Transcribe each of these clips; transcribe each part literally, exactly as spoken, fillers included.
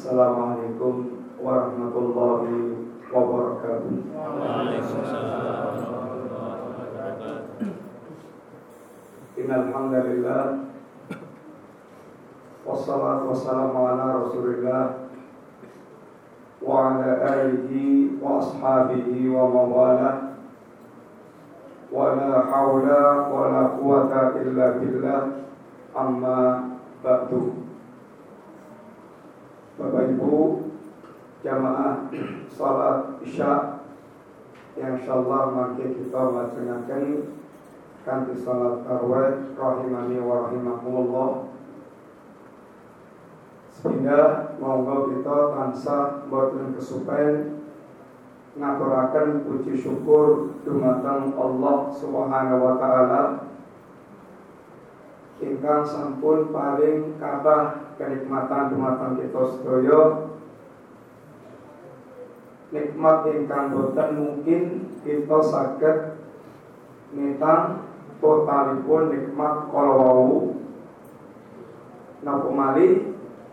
Assalamualaikum warahmatullahi wabarakatuh. Waalaikumsalam warahmatullahi wabarakatuh. Innal hamdalillah wassalatu wassalamu ala Rasulillah wa ala alihi wa ashabihi wa mawalah wa la hawla wa la quwata illa billah, amma ba'du. Bapak Ibu jamaah salat Isya yang insyaallah mangke kita lajengaken kanthi salat tarawih rahimani wa rahimakumullah. Sehingga monggo kita tansah boten kesupen ngaturaken puji syukur dumateng Allah Subhanahu wa taala ingkang sampun paring kathah kenikmatan dumateng kita sedaya, nikmat ingkang boten mungkin kita saged nitang totalipun nikmat kala wau. Napa malih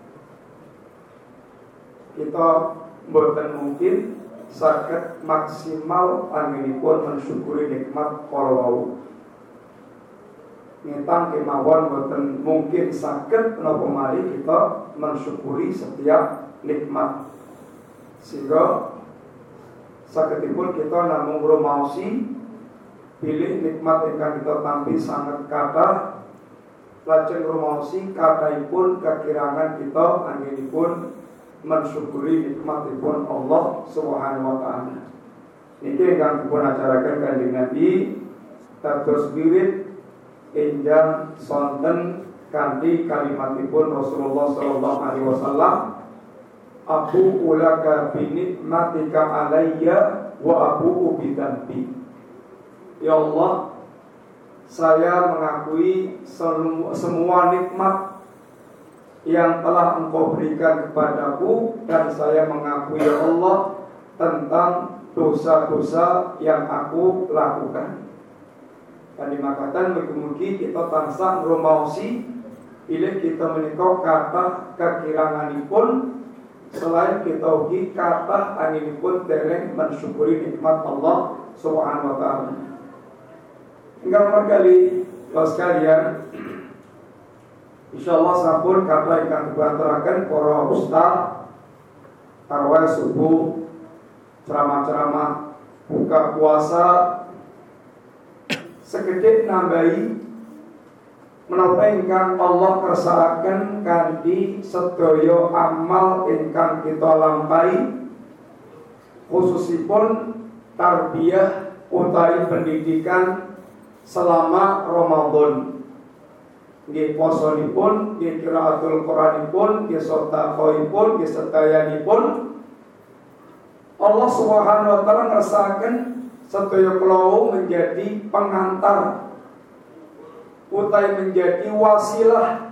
kita boten mungkin saged maksimal anggenipun mensyukuri nikmat kala wau. Nitang kemawon boten mungkin saged napa malih kita mensyukuri setiap nikmat, sehingga sagedipun kita namung rumaosi pilih nikmat ingkang kita tampi sangat kathah, lajeng rumaosi kathahipun kekirangan kita anggenipun mensyukuri nikmatipun Allah Subhanahu wa taala. Niki ingkang dipun ajaraken Kanjeng Nabi dados wirid enjang sonten kanthi kalimatipun Rasulullah sallallahu alaihi wasallam, Abu ulaka bi nikmatika alayya wa abu bidzambi. Ya Allah, saya mengakui semua nikmat yang telah Engkau berikan kepadaku, dan saya mengakui ya Allah tentang dosa-dosa yang aku lakukan. Dan dimakatan mugi-mugi kita tansah ngrumaosi bilih kita menika kathah kekiranganipun, selain kita ugi kathah anginipun dereng mensyukuri nikmat Allah Subhanahu wa taala. Ingkang margali los sekalian, insyaallah sampun kathah ingkang dibaturaken para ustaz tarawih subuh, ceramah-ceramah buka puasa, sekedhik nambahi menapa ingkang Allah kersakaken kanthi sedaya amal ingkang kita lampahi, khususipun tarbiyah utawi pendidikan selama Ramadan. Nggih posonipun, nggih qiraatul Qur'anipun, nggih sedekahipun, nggih sedayanipun Allah Subhanahu wa taala ngersakaken sedaya kula menjadi pengantar utawi menjadi wasilah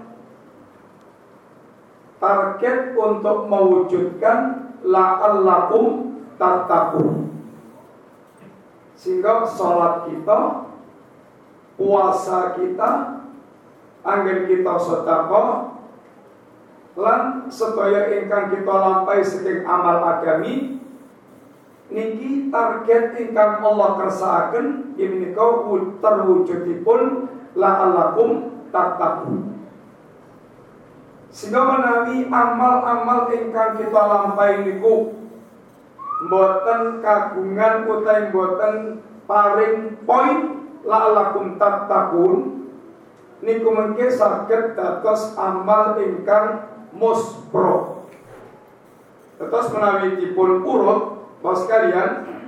target untuk mewujudkan la'allakum tattaqun, sehingga salat kita, puasa kita, anggen kita sedekah lan sedaya ingkang kita lampahi saking amal agami niki target ingkang Allah kersakaken menika terwujudipun la'allakum tattaqun. Sehingga menawi amal-amal ingkang kita lampahi niku mboten kagungan utawi mboten paring poin la'allakum tattaqun, niku mengke saged dados amal ingkang muspro. Terus menawi dipun urut Bapak sekalian,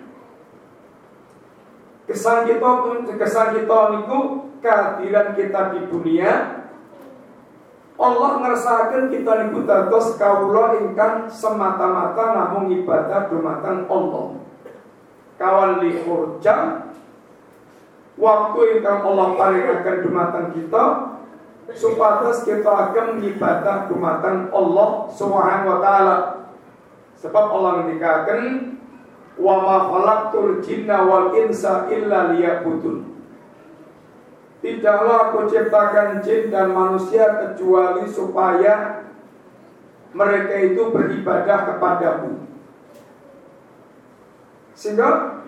kesan kita kesan kita niku kehadiran kita di dunia, Allah ngersakaken kita niku dados kawula ingkang semata-mata namung ibadah dumateng Allah. Kawan li hurja waktu ingkang Allah paringaken dumateng kita supados kita akan ibadah dumateng Allah Subhanahu wa taala. Sebab Allah ngendikaken wa ma khalaqtul jinna wal insa illa liya'budun. Tidaklah aku ciptakan jin dan manusia kecuali supaya mereka itu beribadah kepadamu. Sehingga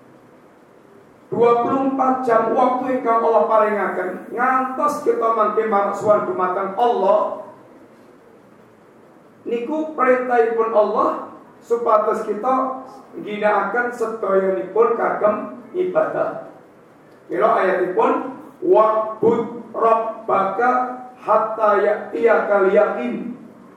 dua puluh empat jam waktu ingkang Allah paringaken ngantos kita mangke marsuwan dumateng Allah niku perintahipun Allah supados kita ginakaken sedayanipun kagem ibadah. Kira ayatipun wa'bud rabbaka hatta ya'tiyakal yaqin.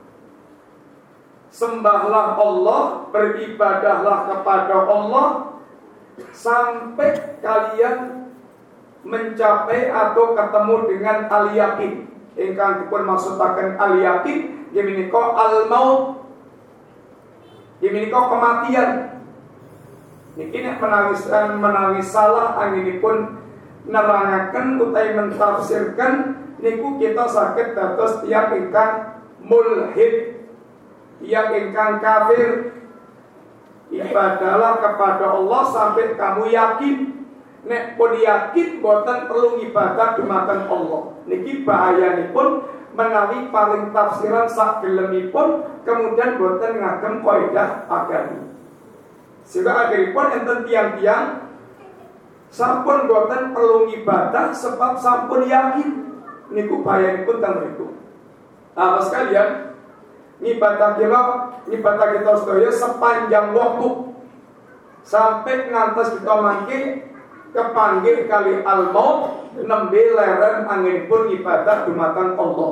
Sembahlah Allah, beribadahlah kepada Allah sampai kalian mencapai atau ketemu dengan al-yaqin. Ingkang dipun maksudaken al-yaqin menika al-maut. Menika kematian. Niki nek menawi menawi salah anginipun nerangaken utawi mentafsirkan niku kita saged dados tiyang ingkang mulhid, yang ingkang kafir. Ibadahlah kepada Allah sampai kamu yakin. Nek pun yakin boten perlu ibadah dumateng Allah. Niki bahayanipun menawi paling tafsiran sak gelemipun kemudian boten ngagem kaidah agami. Sehingga akhiripun enten tiang-tiang sampun boten perlu ibadah sebab sampun yakin. Niku bahayanipun teng mriku. Nah, sekalian, ibadah kita, ibadah kita sedaya sepanjang waktu sampai ngantos kita mangke kepanggih kali al-maut nembe leren anginipun ibadah dumateng Allah.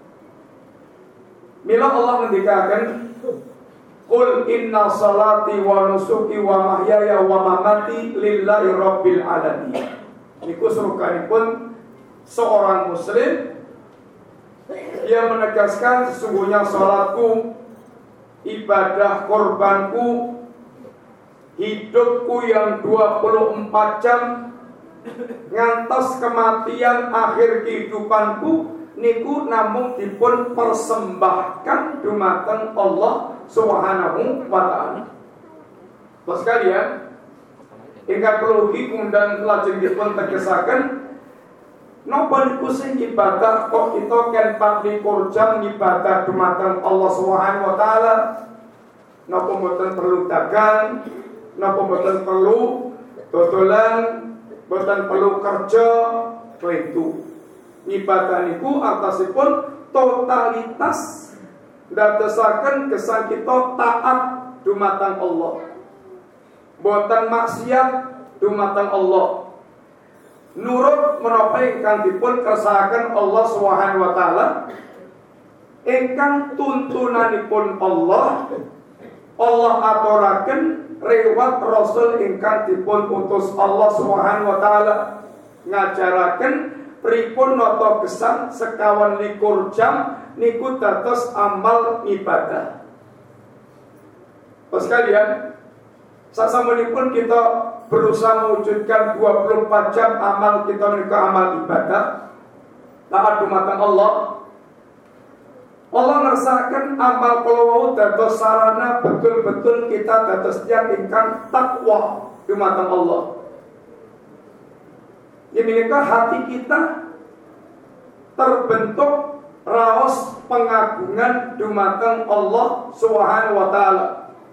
Mila Allah ngendikaken qul inna salati wa nusuki wa mahyaya wa mamati lillahi rabbil alamin. Niku surukanipun seorang muslim. Dia menegaskan sesungguhnya salatku, ibadah korbanku, hidupku yang dua puluh empat jam ngantos kematian akhir kehidupanku niku namung dipun persembahkan dumateng Allah Subhanahu wa taala. Terus sekalian, ingkang perlu kemudian lajeng dipun tegesaken napa niku sing ibadah kok kita kan empat likur jam ibadah dumateng Allah Subhanahu wa taala. Napa mboten perlu dagang, napa mboten perlu dodolan, mboten perlu kerja, itu. Ibadah niku atasipun totalitas ndadosaken kesan kita taat dumateng Allah. Mboten maksiat dumateng Allah. Nurut menapa ingkang dipun kersakaken Allah Subhanahu wa taala, ingkang tuntunanipun Allah Allah aturaken lewat rasul ingkang dipun utus Allah Subhanahu wa taala ngajaraken pripun nata gesang sekawan likur jam niku dados amal ibadah. Terus kalian sasampunipun kita berusaha mewujudkan dua puluh empat jam amal kita menika amal ibadah taat dumateng Allah. Allah ngersakaken amal kula wau dados sarana betul-betul kita dados tiyang ingkang takwa dumateng Allah. Ini menika hati kita terbentuk raos pengagungan dumateng Allah Subhanahu wa taala.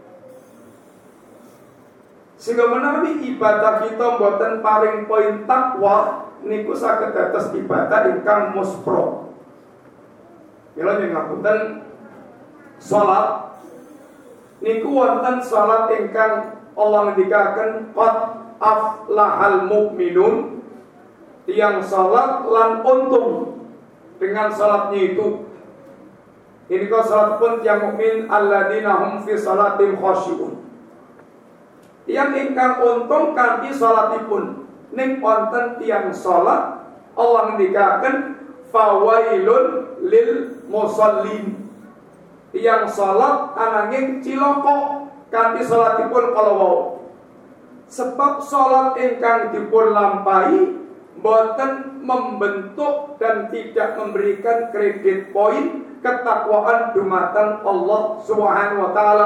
Sehingga menawi ibadah kita mboten paring poin takwa niku saged dados ibadah ingkang muspro. Mila yen ngapunten salat niku wonten salat ingkang Allah ngendikaken qad aflahal mu'minun, tiyang salat lan untung dengan salatnya itu. Ini kau salat pun tiyang mukmin alladzina hum fi salatim khashi'un. Yang ingkang untung kanthi salatipun ning wonten tiyang salat Allah ngendikaken fawailun lil musallin. Tiyang salat ananging cilaka kanthi salatipun kalawau. Sebab salat ingkang dipun lampahi boten membentuk dan tidak memberikan kredit poin ketakwaan dumateng Allah Subhanahu wa taala.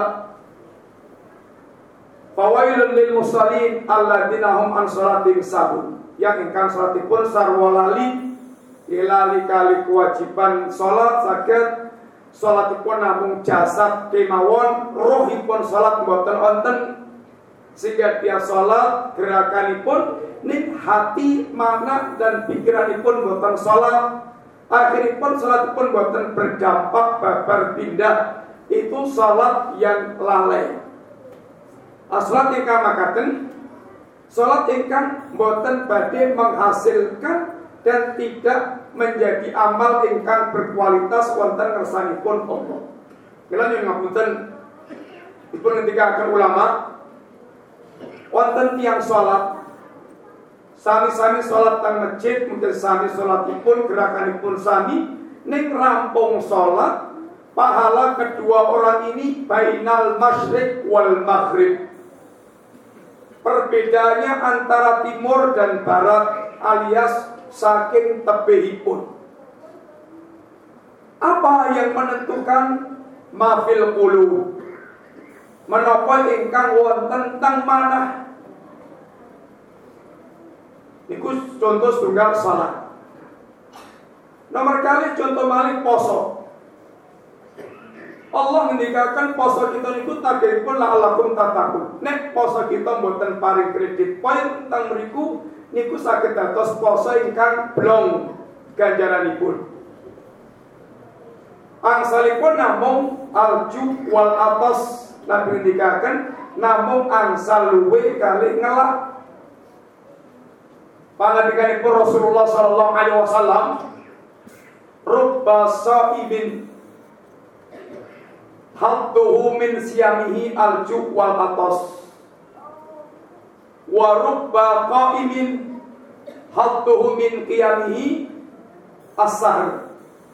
Fawailun lil musallin alladzina hum an salatihim sahun. Yang ingkang salatipun sarwa lali ilali kali kewajiban salat saged salatipun namung jasad kemawon, rohipun salat mboten wonten. Sehingga dia salat gerakanipun ning hati, mana dan pikiranipun mboten salat. Akhiripun salatipun mboten berdampak babar pindah. Itu salat yang lalai. Salat ingkang makaten, salat ingkang mboten badhe menghasilkan dan tidak menjadi amal ingkang berkualitas wonten ngersanipun Allah. Kula nyuwun ngapunten, dipun ngendikaken ulama, wonten tiyang salat sami-sami salat teng masjid, mungkin sami salatipun gerakanipun sami, ning rampung salat pahala kedua orang ini bainal masyriq wal maghrib. Perbedaannya antara timur dan barat alias saking tebihipun. Apa yang menentukan mafil qulub? Menapa ingkang wonten teng manah? Niku contoh setunggal salat. Nomor kali contoh malih poso. Allah ngendikaken poso kita niku tagihipun la'allakum tattaqun. Nek poso kita mboten paring kredit poin teng mriku niku saged dados poso ingkang blong ganjaranipun. Angsalipun namung alju wal atas, Nabi ngendikaken namung angsal luwe kali ngelak. Pangandikanipun Rasulullah sallallahu alaihi wasallam, rubba saibin hadduhu min siyamihi alju wal atas, wa rubba qaimin hadduhu min qiyamihi as-sahr.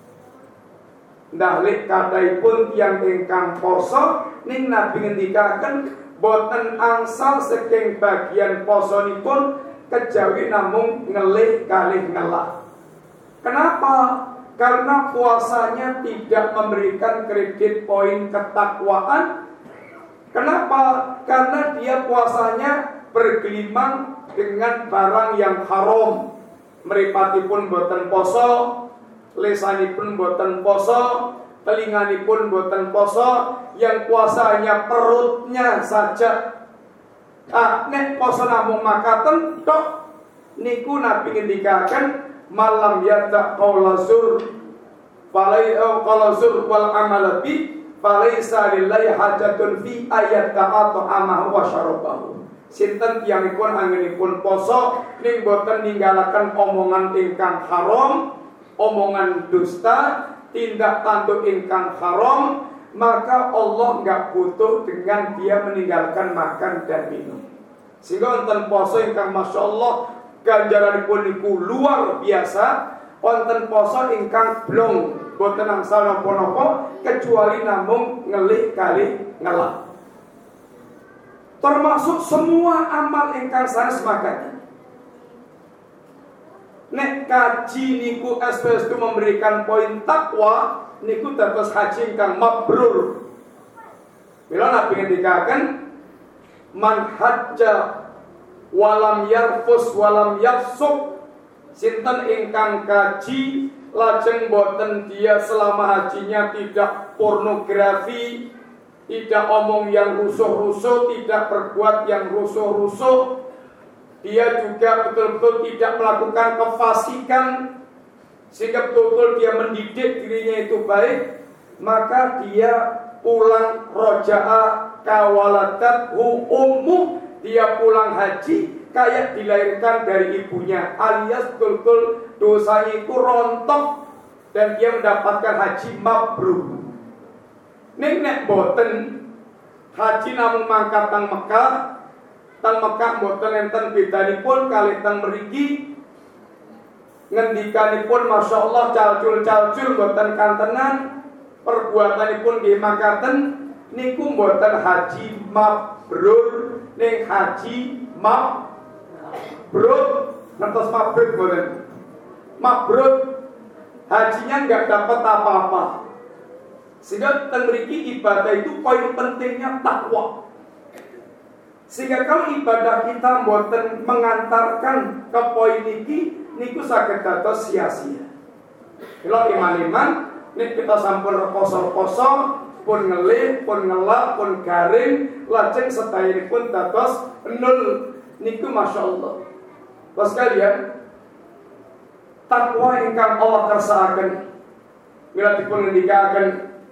Ndalik kadaipun tiyang ingkang poso ning Nabi ngendikaken boten angsal saking bagian posonipun kejawi namung ngelih kalih ngelak. Kenapa? Karena puasanya tidak memberikan kredit poin ketakwaan. Kenapa? Karena dia puasanya bergelimang dengan barang yang haram. Mripatipun boten poso, lesanipun boten poso, telinganipun boten poso, yang puasanya perutnya saja. Ah, nek poso namung makaten tok niku Nabi ngendikaken malam yata qaula zur falai qaula zur wal amal bi falaisa lillahi hajatun fi ayat ta'atu amahu wa syarabahu. Sinten tiyangipun anggenipun poso ning boten ninggalaken omongan ingkang haram, omongan dusta, tindak tanduk ingkang haram, maka Allah enggak butuh dengan dia meninggalkan makan dan minum. Sehingga wonten poso ingkang masyaallah ganjaranipun niku luar biasa, wonten poso ingkang blong boten angsal napa-napa kecuali namung ngelih kali ngelak. Termasuk semua amal ingkang sanes makaten. Nek kaji niku espestu memberikan poin takwa, niku dados haji ingkang mabrur. Bila Nabi ngendikaken man hajja walam yarfus walam yafsuk, sinten ingkang kaji lajeng boten dia selama hajinya tidak pornografi, tidak omong yang rusuh-rusuh, tidak berbuat yang rusuh-rusuh, dia juga betul-betul tidak melakukan kefasikan, sehingga betul-betul dia mendidik dirinya itu baik, maka dia pulang roja'a kawaladathu ummu, dia pulang haji kayak dilahirkan dari ibunya, alias betul-betul dosanya itu rontok dan dia mendapatkan haji mabrur. Ning nek boten haji namung mangkat teng Mekah, teng Mekah boten enten bedanipun kalih teng mriki. Ngendikanipun masyaallah calcul-calcul boten kantenan, perbuatanipun nggih makaten niku boten haji mabrur, ning haji mabrur, ngantos mabrur boten. Mabrur hajinya enggak dapat apa-apa. Sehingga teng mriki ibadah itu poin pentingnya takwa. Sehingga kalau ibadah kita mboten mengantarkan ke poin iki, niku saged dados sia-sia. Kalau iman-iman Nek kita sampun rekoso-rekoso, pun ngelih, pun ngelak, pun garing, lajeng sedayahipun dados nol. Niku masyaallah. Bos kalian, takwa ingkang Allah kersakaken mila dipun ngendikaken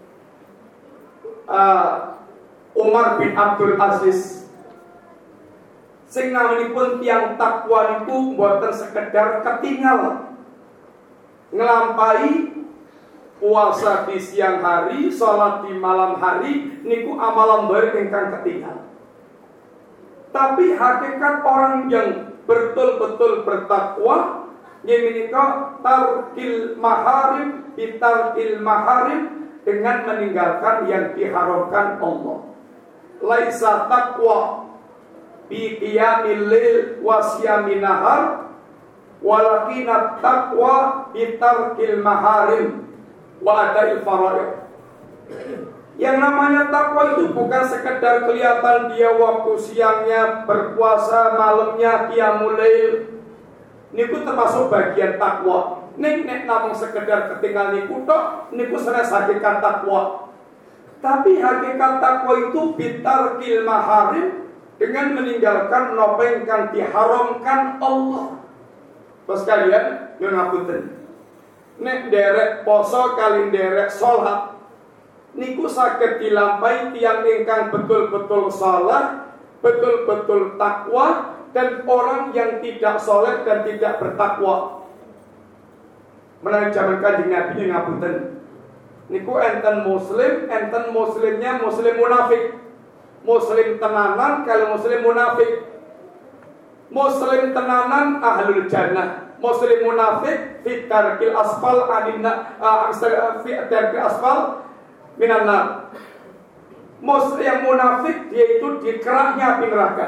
uh, Umar bin Abdul Aziz sing namanipun tiyang takwa niku mboten sekedar ketinggal nglampahi puasa di siang hari, salat di malam hari niku amalan baik ingkang ketinggal. Tapi hakikat orang yang betul-betul bertakwa menika tarkil maharim bitarkil maharim, dengan meninggalkan yang diharamkan Allah. Laisa taqwa bi qiyamil lail wa siyamin nahar, walakin taqwa bi tarkil maharim wa ada'il faraid. Yang namanya takwa itu bukan sekedar kelihatan dia waktu siangnya berpuasa, malamnya qiyamul lail. Niku termasuk bagian takwa. Nek nek namung sekedar ketinggal niku tok, niku sanes hakikat takwa. Tapi hakikat takwa itu bitarkil maharim, dengan meninggalkan napa ingkang diharamkan Allah. Terus kalian nyuwun ngapunten. Nek derek poso kali derek salat niku saged dilampahi tiyang ingkang betul-betul salah, betul-betul takwa, dan orang yang tidak soleh dan tidak bertakwa. Menawi zaman Kanjeng Nabi ngapunten. Niku enten muslim, enten muslimnya muslim munafik. Muslim tenanan kalau muslim munafik. Muslim tenanan ahlul jannah. Muslim munafik fi tarkil asfal adinna fi tarkil asfal minan nar. Muslim yang munafik dia itu di keraknya api neraka.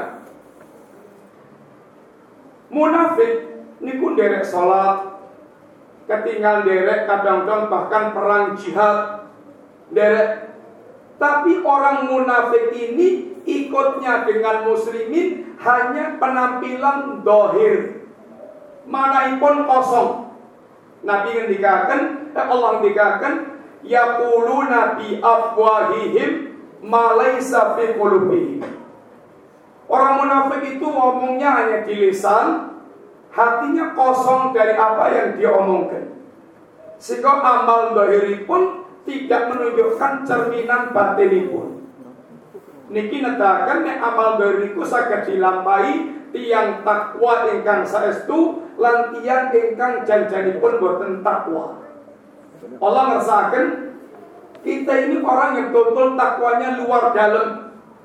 Munafik niku derek salat, ketinggalan derek kadang-kadang bahkan perang jihad derek. Tapi orang munafik ini ikutnya dengan muslimin hanya penampilan dohir, manaipun kosong. Nabi ngendikaken, eh, Allah ngendikaken, yaquluna bi afwahihim ma laysa fi qulubihim. Orang munafik itu ngomongnya hanya di lisan, hatinya kosong dari apa yang dia omongkan. Sehingga amal zahiri pun tidak menunjukkan cerminan batinipun. Niki nedahaken nek amal zahiriku saged dilampahi tiyang takwa ingkang saestu lan tiyang ingkang janjanipun boten takwa. Allah ngersakaken kita ini orang yang betul takwanya luar dalam.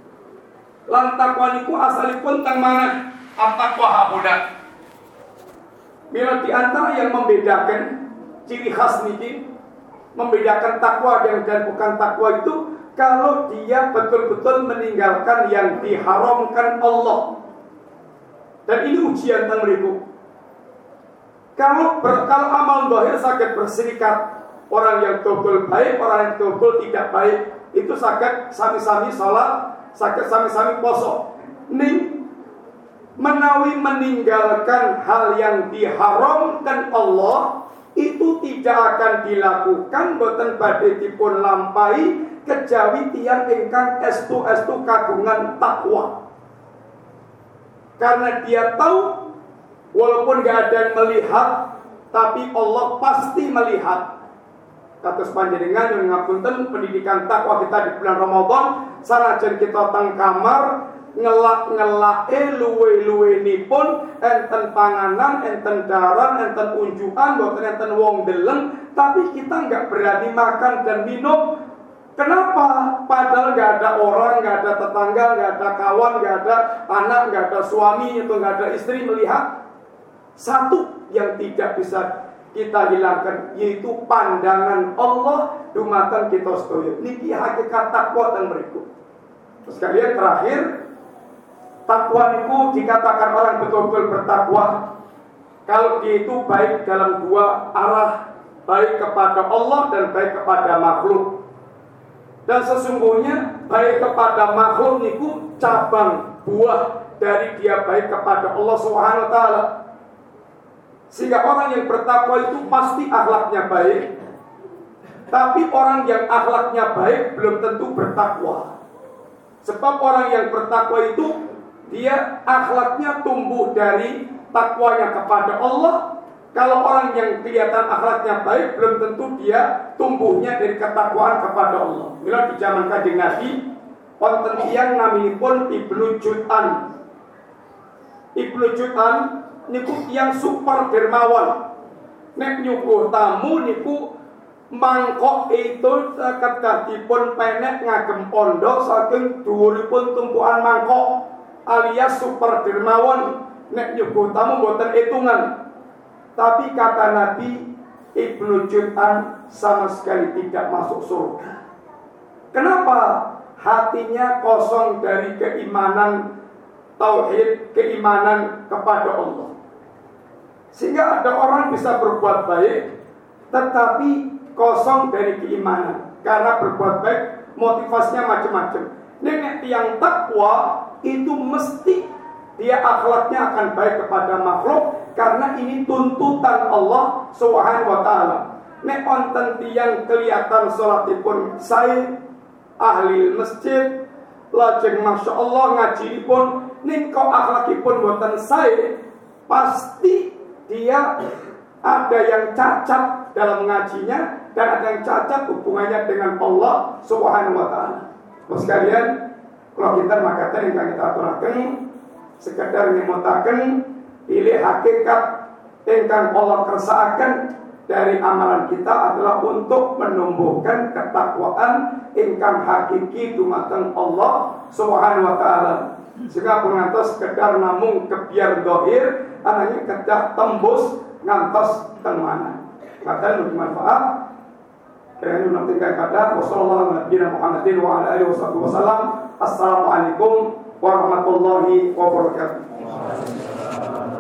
Lan takwa niku asalipun teng mana? At-taqwa habuda. Mila di antara yang membedakan ciri khas niki, membedakan takwa dan, dan bukan takwa itu kalau dia betul-betul meninggalkan yang diharamkan Allah. Dan ini ujian teng mriku. Kalau ber, kalau amal zahir saged berserikat, orang yang betul baik, orang yang betul tidak baik, itu saged sami-sami salat, sakit sami-sami poso. Ning menawi meninggalkan hal yang diharamkan Allah itu tidak akan dilakukan boten badhe dipun lampahi kejawi tiyang ingkang estu-estu kagungan takwa. Karena dia tahu walaupun gak ada yang melihat, tapi Allah pasti melihat. Kados panjenengan yang ngapunten pendidikan takwa kita di bulan Ramadan, sanajan kita teng kamar ngelak-ngelake luwe-luwenipun enten panganan, enten daran, enten unjukan, boten enten wong deleng, tapi kita enggak berani makan dan minum. Kenapa? Padahal enggak ada orang, enggak ada tetangga, enggak ada kawan, enggak ada anak, enggak ada suami atau enggak ada istri melihat. Satu yang tidak bisa kita hilangkan yaitu pandangan Allah dumateng kita sedaya. Niki hakikat takwa dan mriku. Terus kalian terakhir, takwa niku dikatakan orang betul-betul bertakwa kalau dia itu baik dalam dua arah, baik kepada Allah dan baik kepada makhluk. Dan sesungguhnya baik kepada makhluk niku cabang buah dari dia baik kepada Allah Subhanahu wa taala. Sehingga orang yang bertakwa itu pasti akhlaknya baik, Tapi orang yang akhlaknya baik belum tentu bertakwa. Sebab orang yang bertakwa itu dia akhlaknya tumbuh dari takwanya kepada Allah. Kalau orang yang kelihatan akhlaknya baik belum tentu dia tumbuhnya dari ketakwaan kepada Allah. Bila di zaman Kanjeng Nabi wonten tiyang naminipun Ibnu Jud'an. Ibnu Jud'an niku tiyang super dermawan. Nek nyuguh tamu niku mangkok itu kedah dipun penek ngagem pondok saking dhuwuripun tumpukan mangkok alias super dermawan. Nek nyuguh tamu boten hitungan. Tapi kata Nabi, Ibnu Jud'an sama sekali tidak masuk surga. Kenapa? Hatinya kosong dari keimanan tauhid, keimanan kepada Allah. Sehingga ada orang bisa berbuat baik tetapi kosong dari keimanan. Karena berbuat baik motivasinya macam-macam. Nek yang takwa itu mesti dia akhlaknya akan baik kepada makhluk, karena ini tuntutan Allah Subhanahu wa taala. Nek wonten tiyang kelihatan salatipun sae, ahli masjid, lajeng masyaallah ngajinipun, ning kok akhlakipun boten sae, pasti dia ada yang cacat dalam ngajinya dan ada yang cacat hubungannya dengan Allah Subhanahu wa taala. Terus sekalian, kalau kita makaten ingkang kita aturaken sekedar nyemutaken pilih hakikat ingkang Allah kersakaken dari amalan kita adalah untuk menumbuhkan ketakwaan ingkang hakiki dumateng Allah Subhanahu wa taala. Sehingga pun ngantos sekedar namung kebiar dohir anane kedah tembus ngantos teng mana. Maka lebih manfaat. Kiranya menantikan kata wassalamualaikum warahmatullahi wabarakatuh. Assalamualaikum warahmatullahi wabarakatuh.